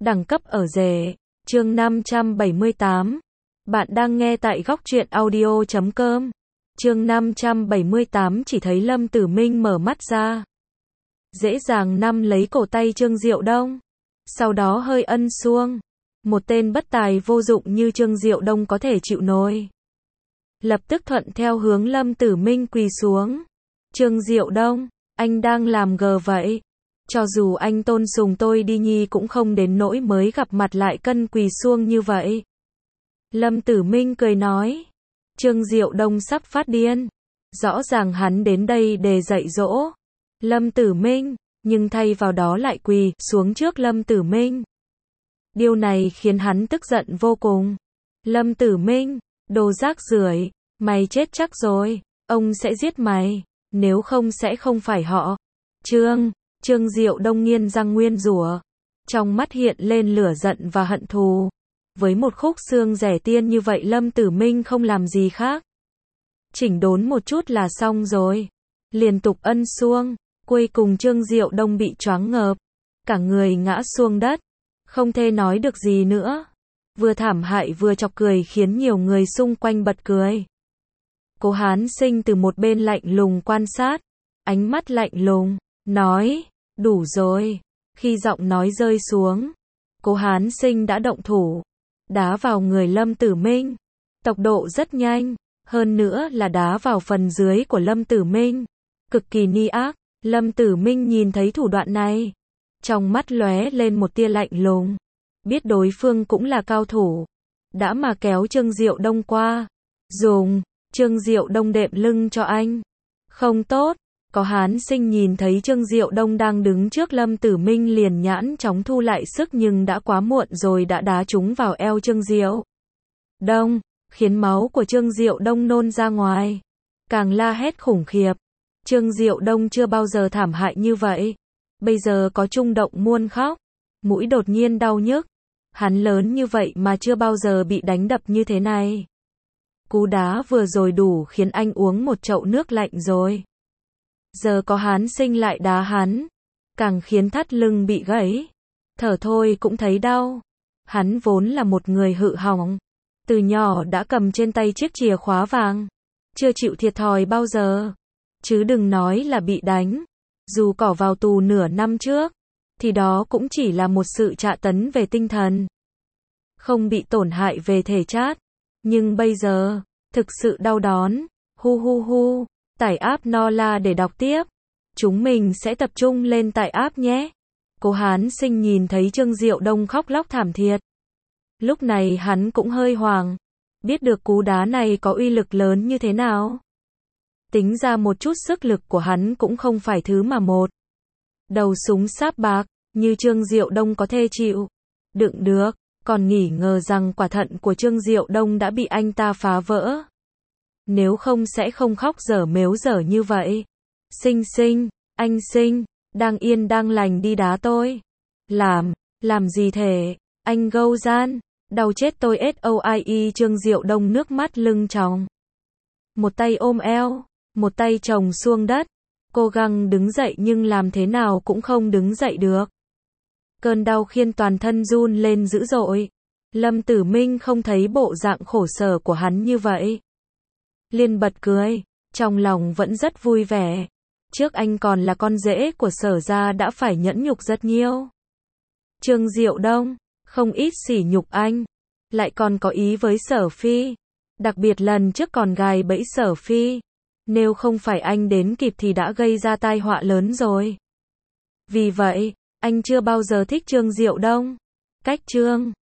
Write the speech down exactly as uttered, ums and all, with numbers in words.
đẳng cấp ở rể. Chương năm trăm bảy mươi tám. Bạn đang nghe tại góc truyện audio chấm com. Chương năm trăm bảy mươi tám chỉ thấy Lâm Tử Minh mở mắt ra. Dễ dàng nắm lấy cổ tay Trương Diệu Đông. Sau đó hơi ân xuông. Một tên bất tài vô dụng như Trương Diệu Đông có thể chịu nổi. Lập tức thuận theo hướng Lâm Tử Minh quỳ xuống. Trương Diệu Đông, anh đang làm gờ vậy. Cho dù anh tôn sùng tôi đi nhi cũng không đến nỗi mới gặp mặt lại cân quỳ xuông như vậy. Lâm Tử Minh cười nói. Trương Diệu Đông sắp phát điên. Rõ ràng hắn đến đây để dạy dỗ Lâm Tử Minh, nhưng thay vào đó lại quỳ xuống trước Lâm Tử Minh. Điều này khiến hắn tức giận vô cùng. Lâm Tử Minh, đồ rác rưởi, mày chết chắc rồi, ông sẽ giết mày, nếu không sẽ không phải họ. Trương, Trương Diệu Đông nghiến răng nguyên rủa, trong mắt hiện lên lửa giận và hận thù. Với một khúc xương rẻ tiên như vậy Lâm Tử Minh không làm gì khác. Chỉnh đốn một chút là xong rồi. Liên tục ân xuông, cuối cùng Trương Diệu Đông bị choáng ngợp, cả người ngã xuống đất, không thể nói được gì nữa. Vừa thảm hại vừa chọc cười khiến nhiều người xung quanh bật cười. Cố Hán Sinh từ một bên lạnh lùng quan sát, ánh mắt lạnh lùng, nói, đủ rồi. Khi giọng nói rơi xuống, Cố Hán Sinh đã động thủ, đá vào người Lâm Tử Minh. Tốc độ rất nhanh, hơn nữa là đá vào phần dưới của Lâm Tử Minh. Cực kỳ ni ác, Lâm Tử Minh nhìn thấy thủ đoạn này. Trong mắt lóe lên một tia lạnh lùng. Biết đối phương cũng là cao thủ. Đã mà kéo Trương Diệu Đông qua. Dùng, Trương Diệu Đông đệm lưng cho anh. Không tốt, Có Hán Sinh nhìn thấy Trương Diệu Đông đang đứng trước Lâm Tử Minh liền nhãn chóng thu lại sức nhưng đã quá muộn rồi đã đá trúng vào eo Trương Diệu Đông, khiến máu của Trương Diệu Đông nôn ra ngoài. Càng la hét khủng khiếp. Trương Diệu Đông chưa bao giờ thảm hại như vậy. Bây giờ có chung động muôn khóc. Mũi đột nhiên đau nhức. Hắn lớn như vậy mà chưa bao giờ bị đánh đập như thế này. Cú đá vừa rồi đủ khiến anh uống một chậu nước lạnh rồi. Giờ có Hán Sinh lại đá hắn, càng khiến thắt lưng bị gãy. Thở thôi cũng thấy đau. Hắn vốn là một người hự hỏng. Từ nhỏ đã cầm trên tay chiếc chìa khóa vàng. Chưa chịu thiệt thòi bao giờ. Chứ đừng nói là bị đánh. Dù cỏ vào tù nửa năm trước, thì đó cũng chỉ là một sự trạ tấn về tinh thần. Không bị tổn hại về thể chất. Nhưng bây giờ, thực sự đau đớn. Hu hu hu, tải app Nola để đọc tiếp. Chúng mình sẽ tập trung lên tải app nhé. Cố Hán Sinh nhìn thấy Trương Diệu Đông khóc lóc thảm thiết. Lúc này hắn cũng hơi hoảng. Biết được cú đá này có uy lực lớn như thế nào. Tính ra một chút sức lực của hắn cũng không phải thứ mà một đầu súng sáp bạc như Trương Diệu Đông có thể chịu đựng được. Còn nghỉ ngờ rằng quả thận của Trương Diệu Đông đã bị anh ta phá vỡ. Nếu không sẽ không khóc dở mếu dở như vậy. Sinh Sinh, anh Sinh, đang yên đang lành đi đá tôi. Làm, làm gì thể, anh gâu gian, đau chết tôi soie. Trương Diệu Đông nước mắt lưng tròng. Một tay ôm eo, một tay chồng xuống đất. Cố gắng đứng dậy nhưng làm thế nào cũng không đứng dậy được. Cơn đau khiến toàn thân run lên dữ dội. Lâm Tử Minh không thấy bộ dạng khổ sở của hắn như vậy. Liền bật cười, trong lòng vẫn rất vui vẻ. Trước anh còn là con rể của Sở gia đã phải nhẫn nhục rất nhiều. Trương Diệu Đông, không ít sỉ nhục anh. Lại còn có ý với Sở Phi. Đặc biệt lần trước còn gài bẫy Sở Phi. Nếu không phải anh đến kịp thì đã gây ra tai họa lớn rồi. Vì vậy, anh chưa bao giờ thích Trương Diệu Đông. Cách Trương